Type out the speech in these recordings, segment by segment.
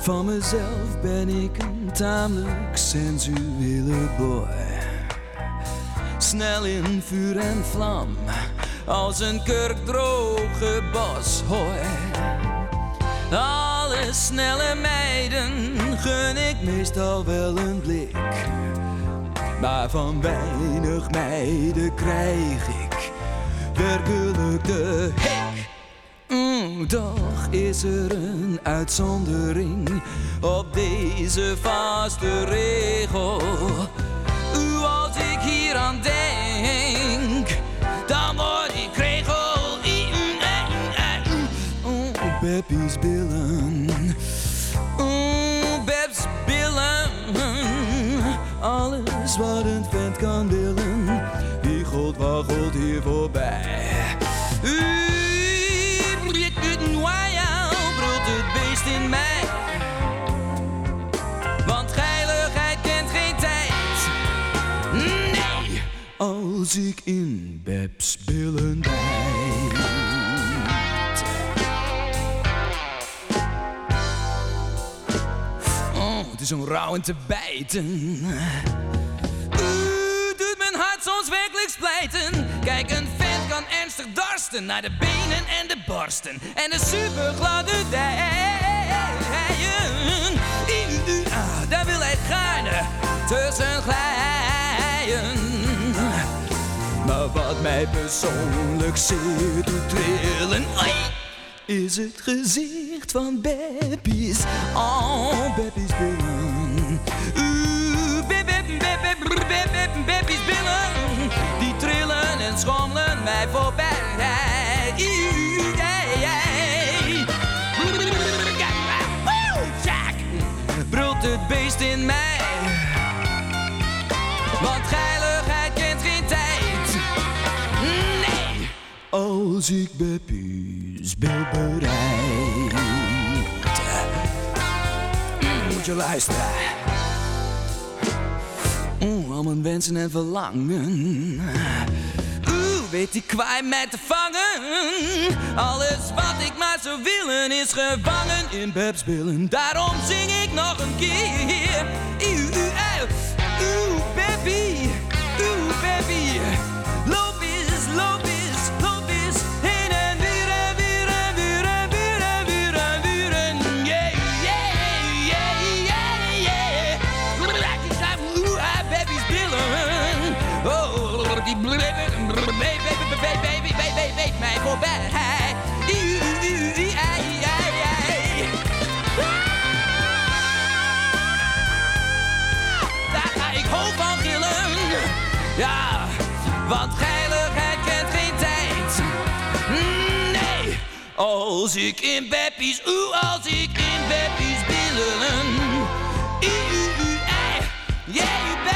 Van mezelf ben ik een tamelijk sensuele boy. Snel in vuur en vlam, als een kurkdroge boshooi. Alle snelle meiden gun ik meestal wel een blik. Maar van weinig meiden krijg ik werkelijk de hik. Toch is er een uitzondering op deze vaste regel. Als ik hier aan denk, dan word ik regel. Beppie's billen, Beps billen. Alles wat een vent kan willen, die god waggelt hier voorbij. Brult het beest in mij, want geiligheid kent geen tijd. Nee, als ik in Beps billen bijt. Het is om rauw en te bijten. Doet mijn hart soms werkelijk splijten. Kijk, een vent kan ernstig darsten naar de benen en de borsten en de supergladde dijen. Daar wil hij gaarne tussen glijden. Maar wat mij persoonlijk zeer doet trillen, is het gezicht van Beppie's. Oh, Beppie's billen. Beppie's billen. Die trillen en schommelen mij voorbij. Brult het beest in mij, want geiligheid kent geen tijd. Nee, als ik Beppie's bil bereid. Moet je luisteren. Al mijn wensen en verlangen. Weet die kwaai mij te vangen. Alles wat ik maar zou willen is gevangen in Beps billen. Daarom zing ik nog een keer. Beppie, Beppie. Loop eens, loop eens, loop eens. Heen en weer en weer en weer en weer en weer en weer en yeah, yeah, yeah, yeah, yeah. Beppie's billen. Oh, die weet mij voorbij. Daar ga ik hoog van gillen. Ja, want geiligheid kent geen tijd. Nee, als ik in Beppie's, als ik in Beppie's billen. Jij bent.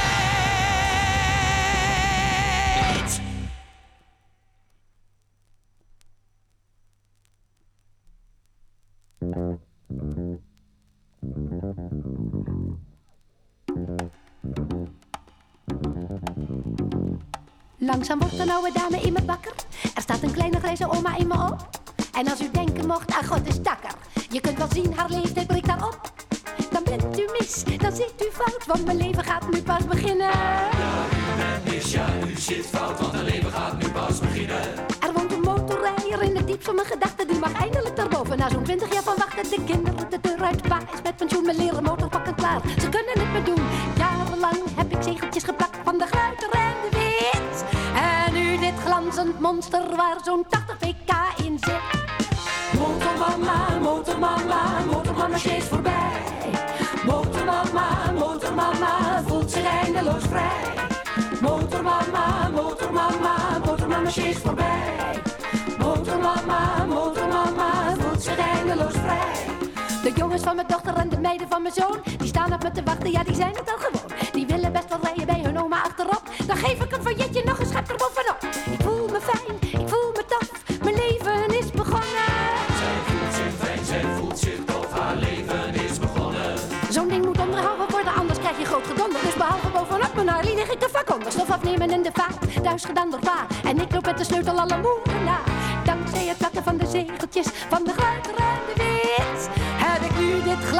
Langzaam wordt een oude dame in mijn bakker. Er staat een kleine grijze oma in me op. En als u denken mocht, ah god is takker. Je kunt wel zien, haar leeftijd breekt daarop. Dan bent u mis, dan zit u fout, want mijn leven gaat nu pas beginnen. Ja, u bent mis, ja, u zit fout, want mijn leven gaat nu pas beginnen. Er woont een motorrijder in het diep van mijn gedachten. Die mag eindelijk daarboven, na zo'n 20 jaar van wachten. De kinderen de deur uit, pa is met pensioen. Mijn leren motorpakken klaar, ze kunnen het me doen. Jarenlang heb ik zegeltjes geplakt van de Gruiter en de Wit. En nu dit glanzend monster waar zo'n 80 pk in zit. Motormama, motormama, motormama steeds voorbij. Motormama, motormama, voelt zich eindeloos vrij. Motormama, motormama, motormama steeds voorbij. Motormama, motormama, voelt zich eindeloos vrij. De jongens van mijn dochter en de meiden van mijn zoon, die staan op me te wachten, ja die zijn het al gewoon. Die willen best wel rijden bij hun oma achterop. Dan geef ik een failletje, nog een schep erbovenop. Ik voel me fijn, ik voel me tof, mijn leven is begonnen. Zij voelt zich fijn, zij voelt zich tof, haar leven is begonnen. Zo'n ding moet onderhouden worden, anders krijg je groot gedonder. Dus behalve bovenop mijn Harley lig ik de vak onder. Stof afnemen in de vaart, thuis gedaan door pa. En ik loop met de sleutel alle moeren na. Dankzij het plakken van de zegeltjes van de Gruiter en de Wit heb ik nu dit glas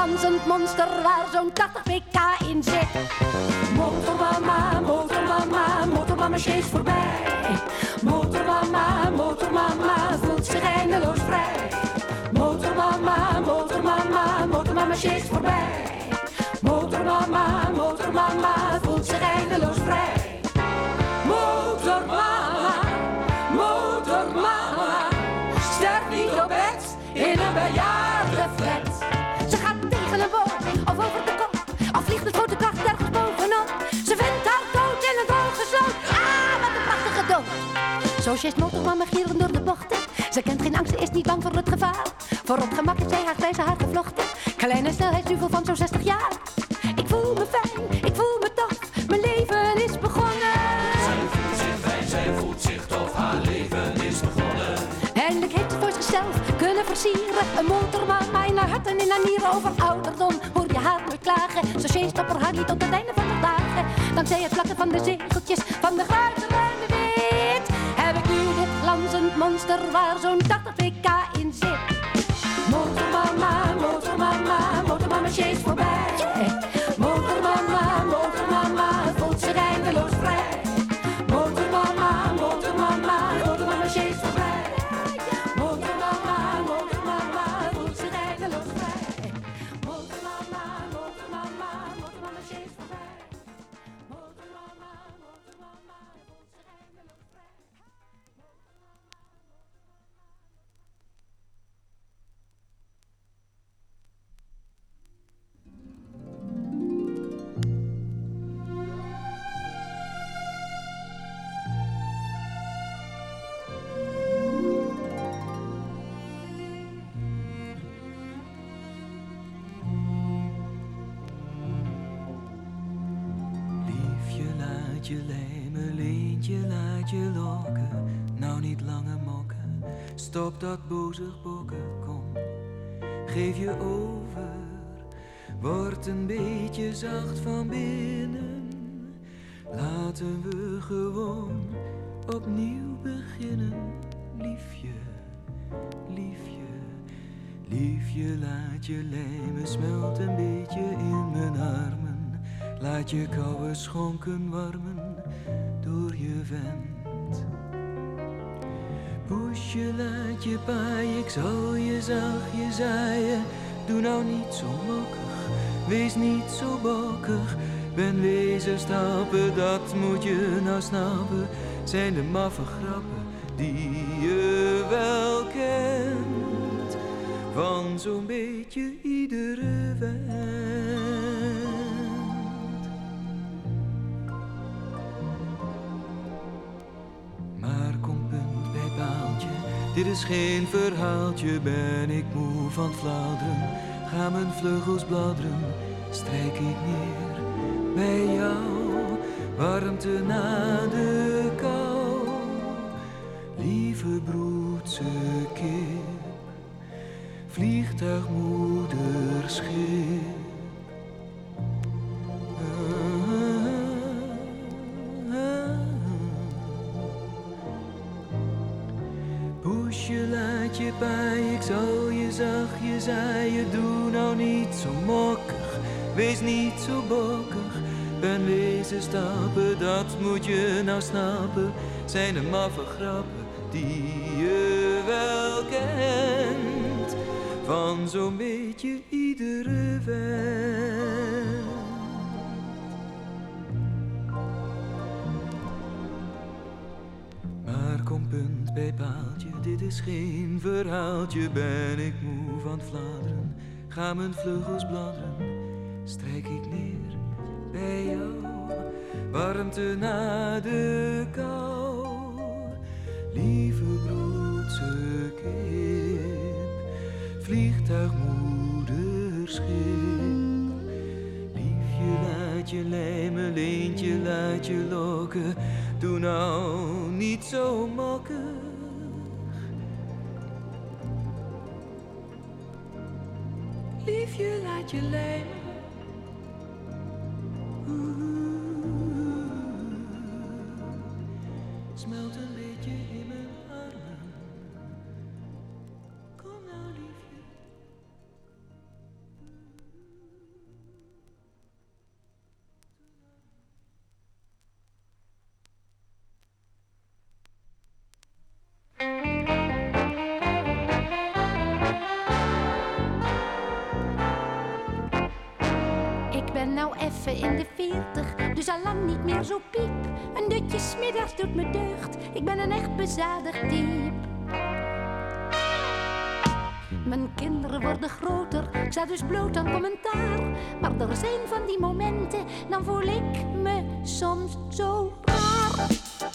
glanzend monster waar zo'n 80 pk in zit. Motormama, motormama, motormama sjeest voorbij. Motormama, motormama voelt zich eindeloos vrij. Motormama, motormama, motormama sjeest voorbij. Motormama, motormama voelt zich eindeloos vrij. Motormama, motormama, sterft niet op bed in een bejaardenflat. Ze gaat tegen een boom of over de kop, of vliegt met grote kracht ergens bovenop. Ze vindt haar dood in het ooggesloot. Ah, wat een prachtige dood. Zo sjeest motormama gierend door de bochten. Ze kent geen angst, ze is niet bang voor het gevaar. Voor op gemak heeft zij haar grijze haar gevlochten. Kleine snelheidsduvel van zo'n 60 jaar. Ik voel me fijn, ik voel me tof, mijn leven is begonnen. Zij voelt zich fijn, zij voelt zich tof, haar leven is begonnen. Eindelijk heeft ze voor zichzelf kunnen versieren. Een motormama in haar hart en in haar nieren. Over ouderdom hoor je haar nooit klagen. Ze sjeest op haar Harley tot het einde van de dagen. Dankzij het flakken van de zegeltjes, van de gruizen en de wit, heb ik nu dit glanzend monster waar zo'n 80 pk in zit. Motormama, motormama, motormama sjeest voorbij. Motormama, motormama voelt zich eindeloos vrij. Motormama, motormama, motormama sjeest voorbij. Motormama, motormama voelt zich eindeloos vrij. Motormama, motormama, motormama sjeest voorbij. Motormama, motormama voelt zich eindeloos vrij. Je lijmen, leentje, laat je lokken. Nou niet langer mokken, stop dat bozig bokken, kom. Geef je over, word een beetje zacht van binnen. Laten we gewoon opnieuw beginnen. Liefje, liefje, liefje, laat je lijmen, smelt een beetje in mijn armen. Laat je koude schonken warmen door je vent. Poesje, laat je paaien, ik zal je zachtjes zaaien. Doe nou niet zo mokkig, wees niet zo bokkig. Ben wezen stappen, dat moet je nou snappen. Zijn de maffe grappen die je wel kent. Van zo'n beetje iedere vent. Dit is geen verhaaltje, ben ik moe van het fladeren. Gaan mijn vleugels bladderen, strijk ik neer bij jou. Warmte na de kou, lieve broedse kip. Vliegtuigmoederschip. Poesje, laat je paaien, ik zal je zachtjes zaaien. Doe nou niet zo mokkig, wees niet zo bokkig. Ben wezen stappen, dat moet je nou snappen. Zijn de maffe grappen die je wel kent. Van zo'n beetje iedere vent. Maar kom punt bij paaltje, dit is geen verhaaltje. Ben ik moe van het fladeren, ga mijn vleugels bladderen. Strijk ik neer bij jou, warmte na de kou. Lieve broedse kip, vliegtuigmoederschip. Liefje, laat je lijmen, leentje, laat je lokken. Doe nou niet zo mokkig. Liefje, laat je lijmen. Smelt een beetje in mijn armen. Kom nou, liefje. even in de 40, dus al lang niet meer zo piep. Een dutje 's middags doet me deugd, ik ben een echt bezadigd diep. Mijn kinderen worden groter, ik sta dus bloot aan commentaar. Maar er zijn van die momenten, dan voel ik me soms zo raar.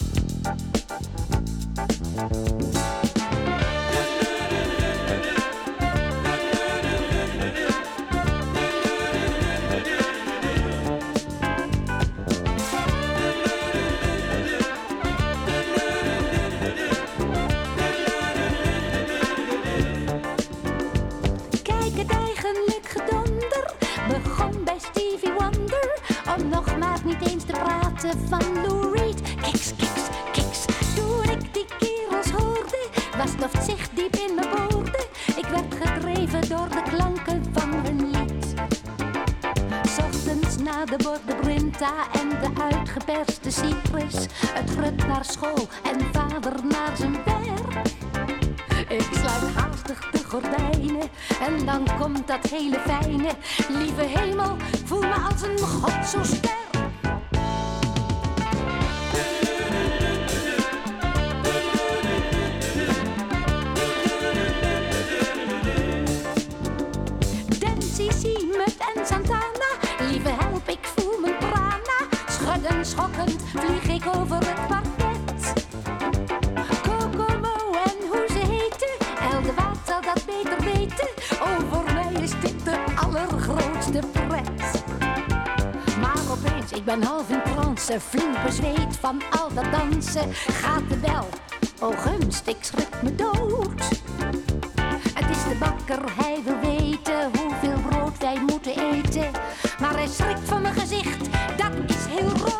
Van Lou Reed, kiks, kiks, kiks. Toen ik die kerels hoorde, was stoft zich diep in mijn woorden. Ik werd gedreven door de klanken van hun lied. 's Ochtends na de borden Brinta en de uitgeperste Cyprus. Het grut naar school en vader naar zijn werk. Ik sluit haastig de gordijnen en dan komt dat hele fijne. Lieve hemel, voel me als een god zo sterk. Schokkend vlieg ik over het parket. Kokomo en hoe ze heten, Eldewaard zal dat beter weten. Oh, voor mij is dit de allergrootste pret. Maar opeens, ik ben half in trance, flink bezweet van al dat dansen. Gaat de bel, oh gunst, ik schrik me dood. Het is de bakker, hij wil weten hoeveel brood wij moeten eten. Maar hij schrikt van mijn gezicht, dat is heel rood.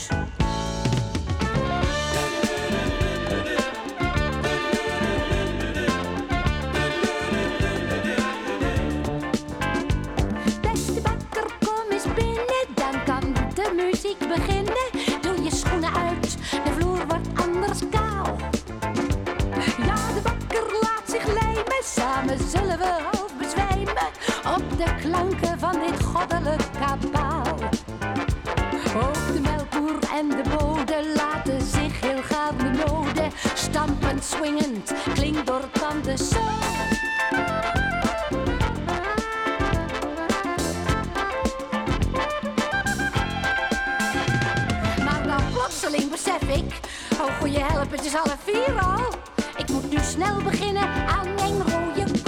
Beste bakker, kom eens binnen, dan kan de muziek beginnen. Doe je schoenen uit, de vloer wordt anders kaal. Ja, de bakker laat zich lijmen, samen zullen we half bezwijmen op de klanken van dit goddelijk kabaal. Ook de melkboer en de bode laten zich heel gaaf benoden. Stampend, swingend, klinkt door tanden zo. Maar dan plotseling besef ik, oh goeie help, het is 3:30 al. Ik moet nu snel beginnen aan mijn rode kool.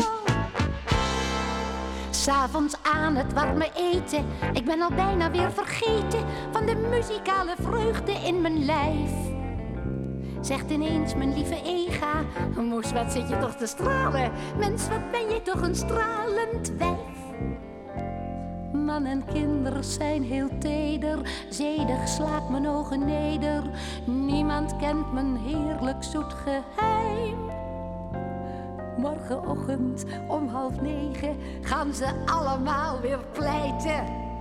'S Avonds aan het warme eten, ik ben al bijna weer vergeten van de muzikale vreugde in mijn lijf. Zegt ineens mijn lieve Ega, moes, wat zit je toch te stralen? Mens, wat ben je toch een stralend wijf. Man en kinderen zijn heel teder, zedig slaat mijn ogen neder. Niemand kent mijn heerlijk zoet geheim. Morgenochtend om 8:30 gaan ze allemaal weer pleiten.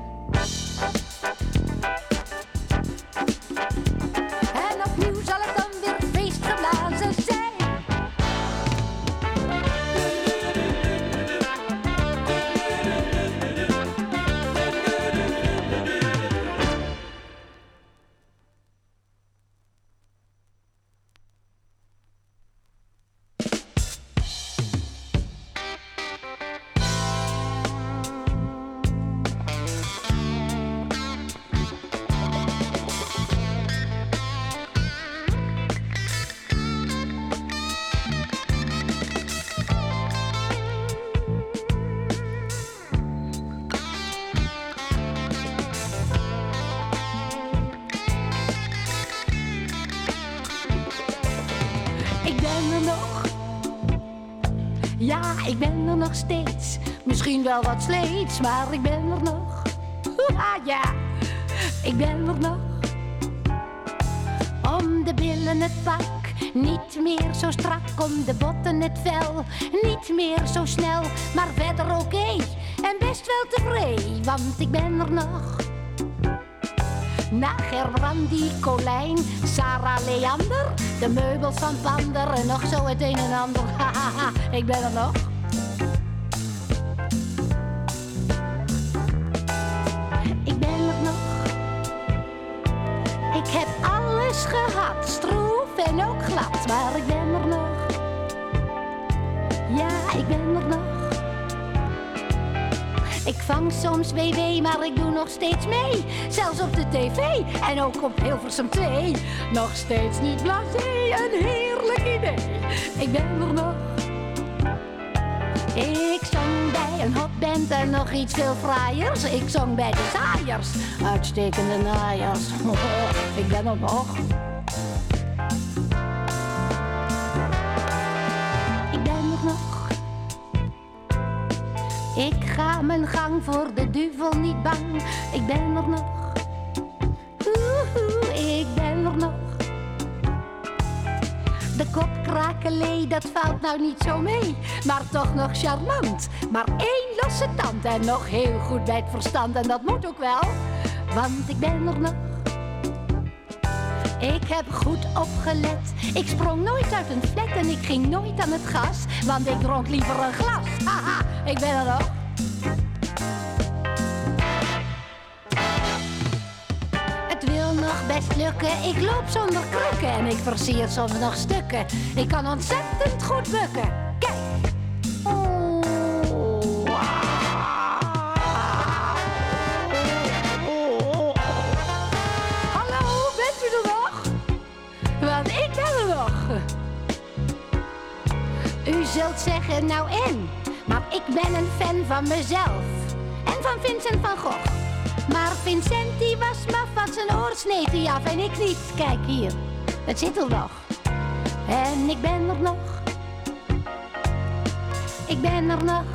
En opnieuw zal het dan weer feest geblazen zijn. Ja, ik ben er nog steeds. Misschien wel wat sleets, maar ik ben er nog. Ja, ik ben er nog. Om de billen het pak, niet meer zo strak. Om de botten het vel, niet meer zo snel. Maar verder oké, en best wel tevreden, want ik ben er nog. Na Gerbrandi, Colijn, Sarah, Leander, de meubels van Pander en nog zo het een en ander. Hahaha, ik ben er nog. Ik ben er nog. en ook glad, maar ik ben er nog. Ja, ik ben er nog. Ik vang soms WW, maar ik doe nog steeds mee. Zelfs op de tv en ook op Hilversum 2. Nog steeds niet blasé, een heerlijk idee. Ik ben er nog. Ik zong bij een hotband en nog iets veel fraaiers. Ik zong bij de Zaaiers, uitstekende naaiers. Ik ben er nog. Ik ben er nog. Ik ga mijn gang voor de duivel niet bang. Ik ben er nog. Ik ben er nog. De kopkrakelee, dat valt nou niet zo mee. Maar toch nog charmant. Maar 1 losse tand en nog heel goed bij het verstand. En dat moet ook wel, want ik ben er nog. Ik heb goed opgelet. Ik sprong nooit uit een flat en ik ging nooit aan het gas. Want ik dronk liever een glas. Haha, ik ben er nog. Het wil nog best lukken. Ik loop zonder krukken en ik versier soms nog stukken. Ik kan ontzettend goed bukken. Kijk. Hallo, bent u er nog? Want ik ben er nog. U zult zeggen, nou en? Maar ik ben een fan van mezelf. En van Vincent van Gogh. Maar Vincent die was maf, want zijn oor sneed hij af en ik niet. Kijk hier, het zit er nog. En ik ben er nog. Ik ben er nog.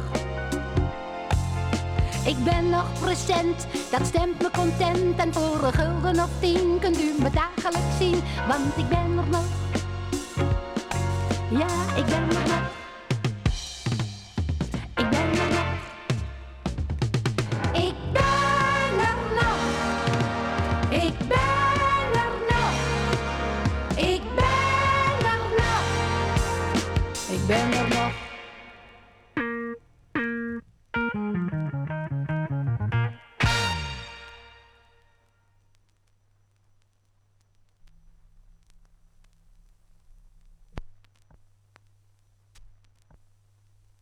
Ik ben nog present, dat stemt me content. En voor een gulden of 10 kunt u me dagelijks zien. Want ik ben er nog. Ja, ik ben er nog.